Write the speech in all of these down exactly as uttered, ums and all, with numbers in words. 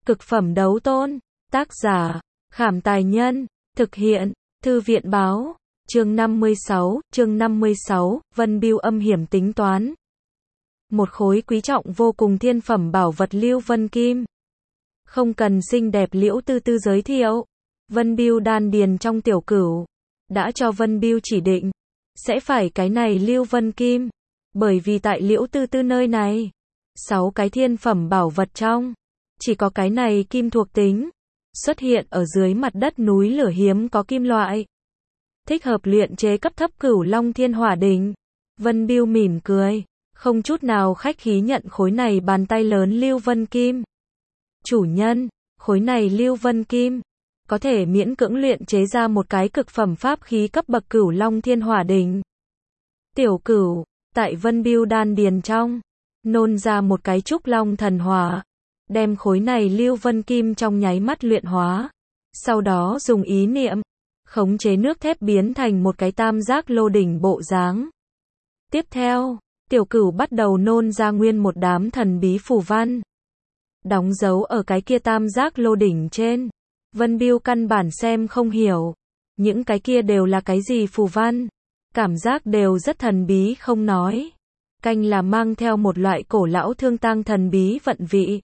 Cực phẩm đấu tôn. Tác giả, Khảm Tài Nhân. Thực hiện, Thư viện Báo. Chương năm mươi sáu, chương năm mươi sáu, Vân Bưu âm hiểm tính toán. Một khối quý trọng vô cùng thiên phẩm bảo vật Lưu Vân Kim. Không cần xinh đẹp Liễu Tư Tư giới thiệu. Vân Bưu đan điền trong tiểu cửu. Đã cho Vân Bưu chỉ định. Sẽ phải cái này Lưu Vân Kim. Bởi vì tại Liễu Tư Tư nơi này. Sáu cái thiên phẩm bảo vật trong. Chỉ có cái này kim thuộc tính. Xuất hiện ở dưới mặt đất núi lửa hiếm có kim loại. Thích hợp luyện chế cấp thấp Cửu Long Thiên Hỏa Đỉnh. Vân Bưu mỉm cười. Không chút nào khách khí nhận khối này bàn tay lớn Lưu Vân Kim. Chủ nhân, khối này Lưu Vân Kim. Có thể miễn cưỡng luyện chế ra một cái cực phẩm pháp khí cấp bậc Cửu Long Thiên Hỏa Đỉnh. Tiểu cửu, tại Vân Bưu đan điền trong. Nôn ra một cái trúc long thần hỏa. Đem khối này Lưu Vân Kim trong nháy mắt luyện hóa. Sau đó dùng ý niệm. Khống chế nước thép biến thành một cái tam giác lô đỉnh bộ dáng. Tiếp theo, tiểu cửu bắt đầu nôn ra nguyên một đám thần bí phù văn. Đóng dấu ở cái kia tam giác lô đỉnh trên. Vân Bưu căn bản xem không hiểu. Những cái kia đều là cái gì phù văn. Cảm giác đều rất thần bí không nói. Canh là mang theo một loại cổ lão thương tang thần bí vận vị.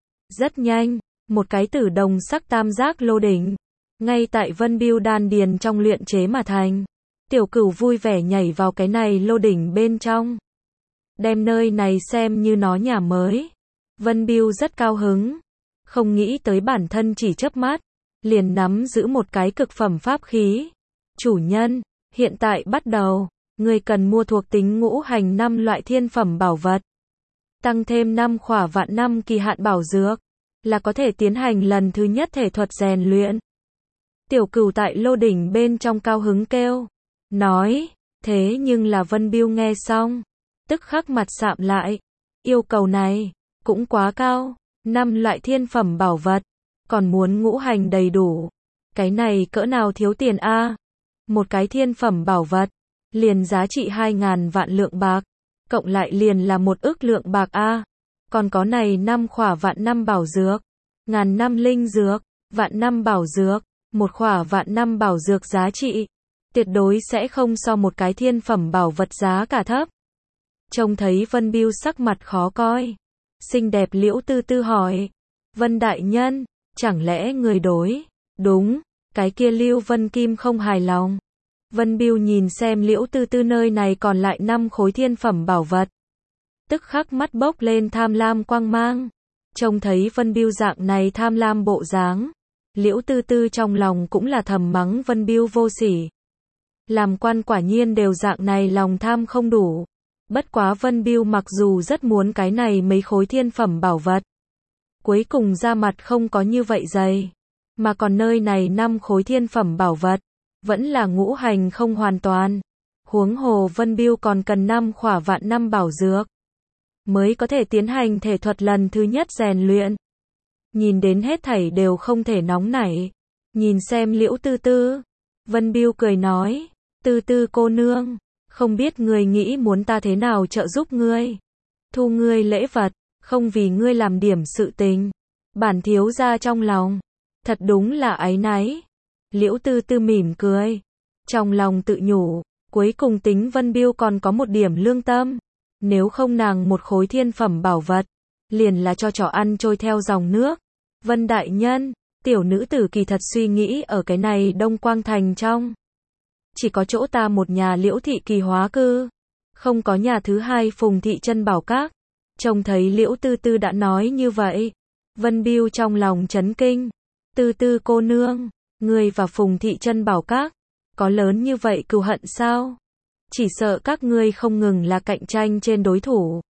Rất nhanh, một cái tử đồng sắc tam giác lô đỉnh. Ngay tại Vân Bưu đan điền trong luyện chế mà thành. Tiểu cửu vui vẻ nhảy vào cái này lô đỉnh bên trong. Đem nơi này xem như nó nhà mới. Vân Bưu rất cao hứng. Không nghĩ tới bản thân chỉ chớp mắt. Liền nắm giữ một cái cực phẩm pháp khí. Chủ nhân, hiện tại bắt đầu. Người cần mua thuộc tính ngũ hành năm loại thiên phẩm bảo vật. Tăng thêm năm khỏa vạn năm kỳ hạn bảo dược. Là có thể tiến hành lần thứ nhất thể thuật rèn luyện. Tiểu cửu tại lô đỉnh bên trong cao hứng kêu. Nói, thế nhưng là Vân Bưu nghe xong. Tức khắc mặt sạm lại. Yêu cầu này, cũng quá cao. Năm loại thiên phẩm bảo vật. Còn muốn ngũ hành đầy đủ. Cái này cỡ nào thiếu tiền a? Một cái thiên phẩm bảo vật. Liền giá trị hai ngàn vạn lượng bạc. Cộng lại liền là một ức lượng bạc a. Còn có này năm khỏa vạn năm bảo dược. Ngàn năm linh dược. Vạn năm bảo dược. Một khỏa vạn năm bảo dược giá trị. Tuyệt đối sẽ không so một cái thiên phẩm bảo vật giá cả thấp. Trông thấy Vân Bưu sắc mặt khó coi. Xinh đẹp Liễu Tư Tư hỏi. Vân đại nhân, chẳng lẽ người đối? Đúng, cái kia Lưu Vân Kim không hài lòng. Vân Bưu nhìn xem Liễu Tư Tư nơi này còn lại năm khối thiên phẩm bảo vật. Tức khắc mắt bốc lên tham lam quang mang. Trông thấy Vân Bưu dạng này tham lam bộ dáng. Liễu Tư Tư trong lòng cũng là thầm mắng Vân Bưu vô sỉ. Làm quan quả nhiên đều dạng này lòng tham không đủ. Bất quá Vân Bưu mặc dù rất muốn cái này mấy khối thiên phẩm bảo vật. Cuối cùng ra mặt không có như vậy dày. Mà còn nơi này năm khối thiên phẩm bảo vật. Vẫn là ngũ hành không hoàn toàn. Huống hồ Vân Bưu còn cần năm khỏa vạn năm bảo dược. Mới có thể tiến hành thể thuật lần thứ nhất rèn luyện. Nhìn đến hết thảy đều không thể nóng nảy. Nhìn xem Liễu Tư Tư. Vân Bưu cười nói. Tư Tư cô nương. Không biết ngươi nghĩ muốn ta thế nào trợ giúp ngươi. Thu ngươi lễ vật. Không vì ngươi làm điểm sự tình. Bản thiếu gia trong lòng. Thật đúng là áy náy. Liễu Tư Tư mỉm cười. Trong lòng tự nhủ. Cuối cùng tính Vân Bưu còn có một điểm lương tâm. Nếu không nàng một khối thiên phẩm bảo vật. Liền là cho trò ăn trôi theo dòng nước. Vân đại nhân, tiểu nữ tử kỳ thật suy nghĩ ở cái này Đông Quang Thành trong. Chỉ có chỗ ta một nhà Liễu thị kỳ hóa cư. Không có nhà thứ hai Phùng thị chân bảo các. Trông thấy Liễu Tư Tư đã nói như vậy. Vân Bưu trong lòng chấn kinh. Tư Tư cô nương, ngươi và Phùng thị chân bảo các. Có lớn như vậy cừu hận sao? Chỉ sợ các ngươi không ngừng là cạnh tranh trên đối thủ.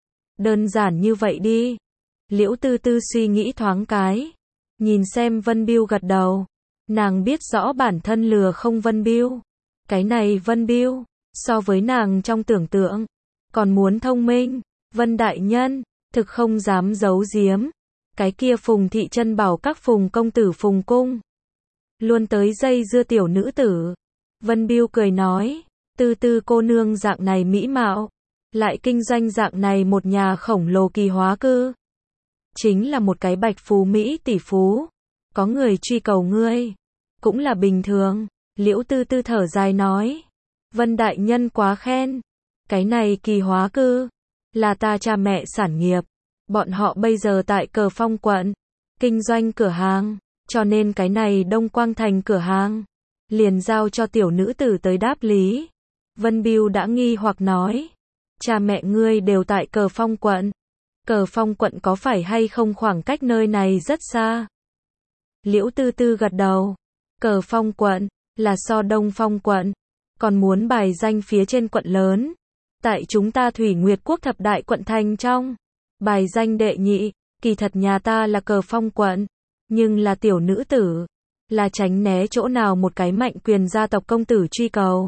Đơn giản như vậy đi. Liễu Tư Tư suy nghĩ thoáng cái. Nhìn xem Vân Bưu gật đầu. Nàng biết rõ bản thân lừa không Vân Bưu. Cái này Vân Bưu, so với nàng trong tưởng tượng, còn muốn thông minh. Vân đại nhân, thực không dám giấu giếm. Cái kia Phùng thị chân bảo các Phùng công tử Phùng cung. Luôn tới dây dưa tiểu nữ tử. Vân Bưu cười nói. Tư Tư cô nương dạng này mỹ mạo. Lại kinh doanh dạng này một nhà khổng lồ kỳ hóa cư. chính là một cái bạch phú Mỹ tỷ phú. Có người truy cầu ngươi, cũng là bình thường. Liễu Tư Tư thở dài nói. Vân đại nhân quá khen. Cái này Kỳ Hóa Cư, là ta cha mẹ sản nghiệp. Bọn họ bây giờ tại Cờ Phong quận, kinh doanh cửa hàng, cho nên cái này Đông Quang Thành cửa hàng, liền giao cho tiểu nữ tử tới đáp lý. Vân Biêu đã nghi hoặc nói. Cha mẹ ngươi đều tại Cờ Phong quận. Cờ Phong quận có phải hay không khoảng cách nơi này rất xa? Liễu Tư Tư gật đầu. Cờ Phong quận, là so Đông Phong quận, còn muốn bài danh phía trên quận lớn. Tại chúng ta Thủy Nguyệt Quốc thập đại quận thành trong, bài danh đệ nhị, kỳ thật nhà ta là Cờ Phong quận, nhưng là tiểu nữ tử, là tránh né chỗ nào một cái mạnh quyền gia tộc công tử truy cầu.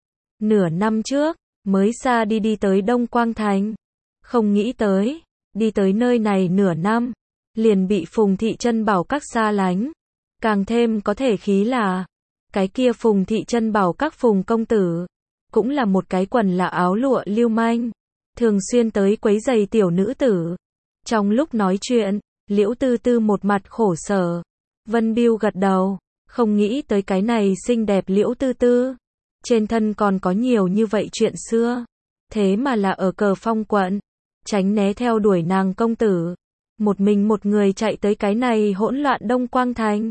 Nửa năm trước, mới xa đi đi tới Đông Quang Thành. Không nghĩ tới, đi tới nơi này nửa năm, liền bị Phùng Thị Chân Bảo Các xa lánh. Càng thêm có thể khí là, cái kia Phùng Thị Chân Bảo Các Phùng công tử, cũng là một cái quần là áo lụa lưu manh, thường xuyên tới quấy giày tiểu nữ tử. Trong lúc nói chuyện, Liễu Tư Tư một mặt khổ sở. Vân Biêu gật đầu, không nghĩ tới cái này xinh đẹp Liễu Tư Tư, trên thân còn có nhiều như vậy chuyện xưa. Thế mà là ở Cờ Phong quận, tránh né theo đuổi nàng công tử, một mình một người chạy tới cái này hỗn loạn Đông Quang Thành.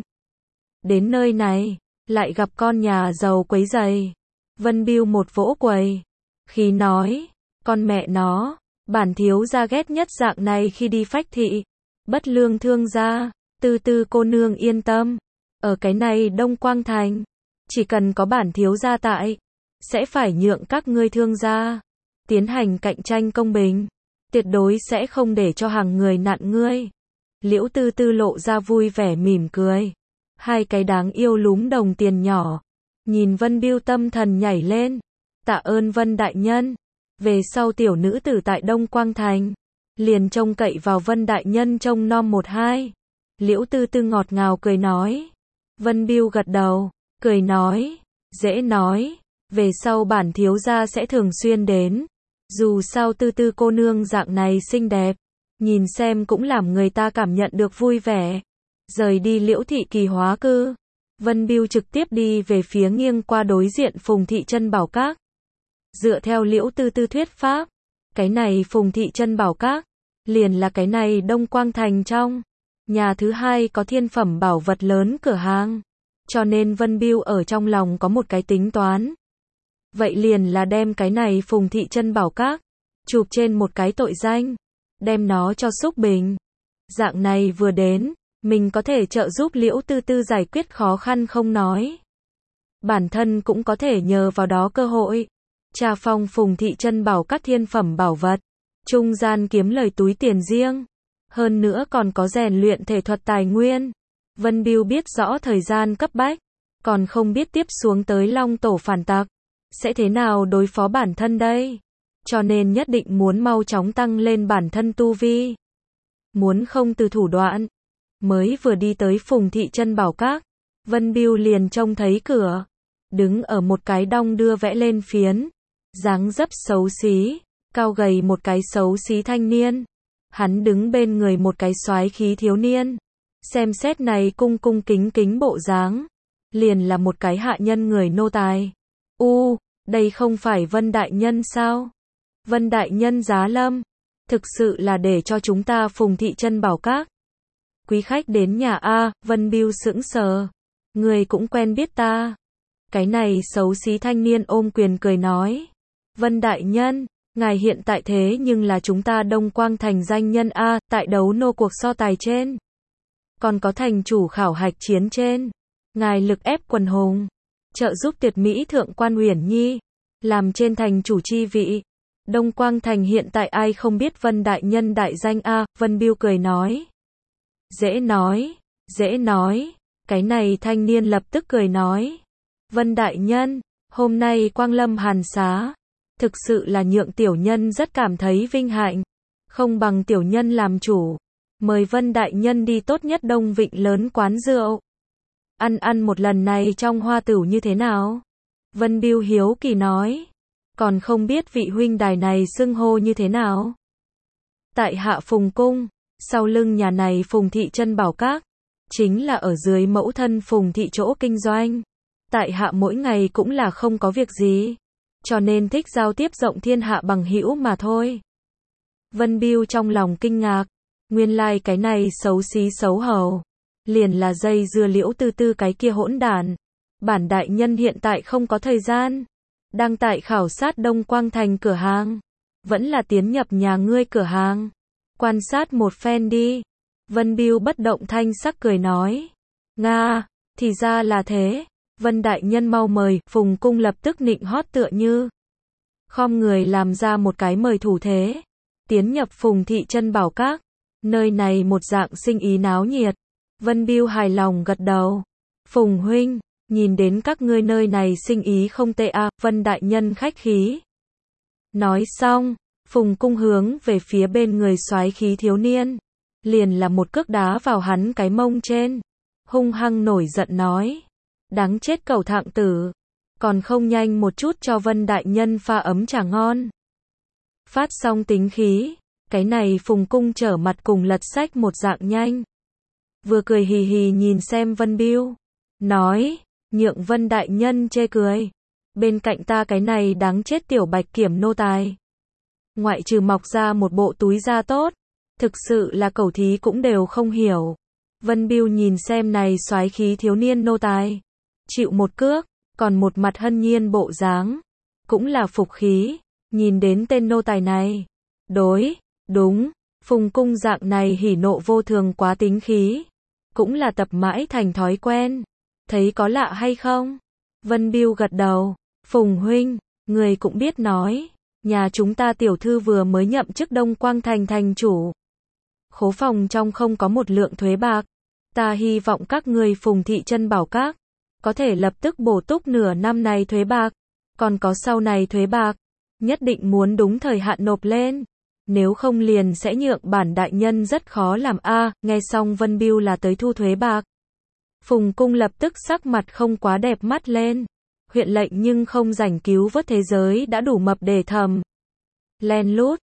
Đến nơi này, lại gặp con nhà giàu quấy giày. Vân Biêu một vỗ quầy, khi nói, con mẹ nó, bản thiếu gia ghét nhất dạng này khi đi phách thị, bất lương thương gia. Tư Tư cô nương yên tâm, ở cái này Đông Quang Thành, chỉ cần có bản thiếu gia tại, sẽ phải nhượng các ngươi thương gia, tiến hành cạnh tranh công bình, tuyệt đối sẽ không để cho hàng người nạn ngươi. Liễu Tư Tư lộ ra vui vẻ mỉm cười, hai cái đáng yêu lúm đồng tiền nhỏ, nhìn Vân Biêu tâm thần nhảy lên. Tạ ơn Vân đại nhân, về sau tiểu nữ tử tại Đông Quang Thành, liền trông cậy vào Vân đại nhân trông nom một hai. Liễu Tư Tư ngọt ngào cười nói. Vân Biêu gật đầu, cười nói, dễ nói, về sau bản thiếu gia sẽ thường xuyên đến. Dù sao Tư Tư cô nương dạng này xinh đẹp, nhìn xem cũng làm người ta cảm nhận được vui vẻ. Rời đi Liễu Thị Kỳ Hóa Cư, Vân Biêu trực tiếp đi về phía nghiêng qua đối diện Phùng Thị Chân Bảo Các. Dựa theo Liễu Tư Tư thuyết pháp, cái này Phùng Thị Chân Bảo Các, liền là cái này Đông Quang Thành trong, nhà thứ hai có thiên phẩm bảo vật lớn cửa hàng. Cho nên Vân Biêu ở trong lòng có một cái tính toán. Vậy liền là đem cái này Phùng Thị Chân Bảo Các, chụp trên một cái tội danh, đem nó cho Xúc Bình. Dạng này vừa đến, mình có thể trợ giúp Liễu Tư Tư giải quyết khó khăn không nói. Bản thân cũng có thể nhờ vào đó cơ hội, trà phong Phùng Thị Chân Bảo Các thiên phẩm bảo vật, trung gian kiếm lời túi tiền riêng. Hơn nữa còn có rèn luyện thể thuật tài nguyên. Vân Biêu biết rõ thời gian cấp bách, còn không biết tiếp xuống tới Long Tổ phản tặc sẽ thế nào đối phó bản thân đây. Cho nên nhất định muốn mau chóng tăng lên bản thân tu vi. Muốn không từ thủ đoạn. Mới vừa đi tới Phùng Thị Chân Bảo Các, Vân Biêu liền trông thấy cửa, đứng ở một cái đong đưa vẽ lên phiến, dáng dấp xấu xí, cao gầy một cái xấu xí thanh niên. Hắn đứng bên người một cái soái khí thiếu niên. Xem xét này cung cung kính kính bộ dáng, liền là một cái hạ nhân người nô tài. U, đây không phải Vân đại nhân sao? Vân đại nhân giá lâm, thực sự là để cho chúng ta Phùng Thị Chân Bảo Các. Quý khách đến nhà a. Vân Biêu sững sờ. Người cũng quen biết ta. Cái này xấu xí thanh niên ôm quyền cười nói. Vân đại nhân, ngài hiện tại thế nhưng là chúng ta Đông Quang Thành danh nhân a, tại đấu nô cuộc so tài trên, còn có thành chủ khảo hạch chiến trên, ngài lực ép quần hùng, trợ giúp tuyệt mỹ thượng quan Uyển Nhi, làm trên thành chủ chi vị. Đông Quang Thành hiện tại ai không biết Vân đại nhân đại danh a? Vân Biêu cười nói. Dễ nói, dễ nói. Cái này thanh niên lập tức cười nói. Vân đại nhân, hôm nay Quang Lâm hàn xá, thực sự là nhượng tiểu nhân rất cảm thấy vinh hạnh. Không bằng tiểu nhân làm chủ, mời Vân đại nhân đi tốt nhất Đông Vịnh lớn quán rượu. Ăn ăn một lần này trong hoa tửu như thế nào? Vân Biêu hiếu kỳ nói. Còn không biết vị huynh đài này xưng hô như thế nào? Tại Hạ Phùng Cung, Sau lưng nhà này Phùng Thị Chân Bảo Các, chính là ở dưới mẫu thân Phùng Thị chỗ kinh doanh. Tại hạ mỗi ngày cũng là không có việc gì, cho nên thích giao tiếp rộng thiên hạ bằng hữu mà thôi. Vân Biêu trong lòng kinh ngạc, nguyên lai like cái này xấu xí xấu hầu, liền là dây dưa Liễu Tư Tư cái kia hỗn đản. Bản đại nhân hiện tại không có thời gian, đang tại khảo sát Đông Quang Thành cửa hàng, vẫn là tiến nhập nhà ngươi cửa hàng, quan sát một phen đi. Vân Biêu bất động thanh sắc cười nói, Nga, thì ra là thế, Vân đại nhân mau mời. Phùng Cung lập tức nịnh hót tựa như khom người làm ra một cái mời thủ thế, tiến nhập Phùng Thị Chân Bảo Các. Nơi này một dạng sinh ý náo nhiệt. Vân Biêu hài lòng gật đầu, Phùng huynh, nhìn đến các ngươi nơi này sinh ý không tệ à, Vân đại nhân khách khí. Nói xong, Phùng Cung hướng về phía bên người soái khí thiếu niên, liền là một cước đá vào hắn cái mông trên, hung hăng nổi giận nói, đáng chết cẩu thạng tử, còn không nhanh một chút cho Vân đại nhân pha ấm trà ngon. Phát xong tính khí, cái này Phùng Cung trở mặt cùng lật sách một dạng nhanh. Vừa cười hì hì nhìn xem Vân Biêu, nói, nhượng Vân đại nhân chê cười, bên cạnh ta cái này đáng chết tiểu bạch kiểm nô tài, ngoại trừ mọc ra một bộ túi da tốt, thực sự là cẩu thí cũng đều không hiểu. Vân Biêu nhìn xem này soái khí thiếu niên nô tài, chịu một cước, còn một mặt hân nhiên bộ dáng, cũng là phục khí, nhìn đến tên nô tài này, đối, đúng, Phùng Cung dạng này hỉ nộ vô thường quá tính khí, cũng là tập mãi thành thói quen, thấy có lạ hay không? Vân Biêu gật đầu, Phùng huynh, người cũng biết nói, nhà chúng ta tiểu thư vừa mới nhậm chức Đông Quang Thành thành chủ, khố phòng trong không có một lượng thuế bạc, ta hy vọng các người Phùng Thị Chân Bảo Các có thể lập tức bổ túc nửa năm này thuế bạc, còn có sau này thuế bạc, nhất định muốn đúng thời hạn nộp lên, nếu không liền sẽ nhượng bản đại nhân rất khó làm a. À, nghe xong Vân Biêu là tới thu thuế bạc, Phùng Cung lập tức sắc mặt không quá đẹp mắt lên, huyện lệnh nhưng không rảnh cứu vớt thế giới đã đủ mập để thầm. Len lút,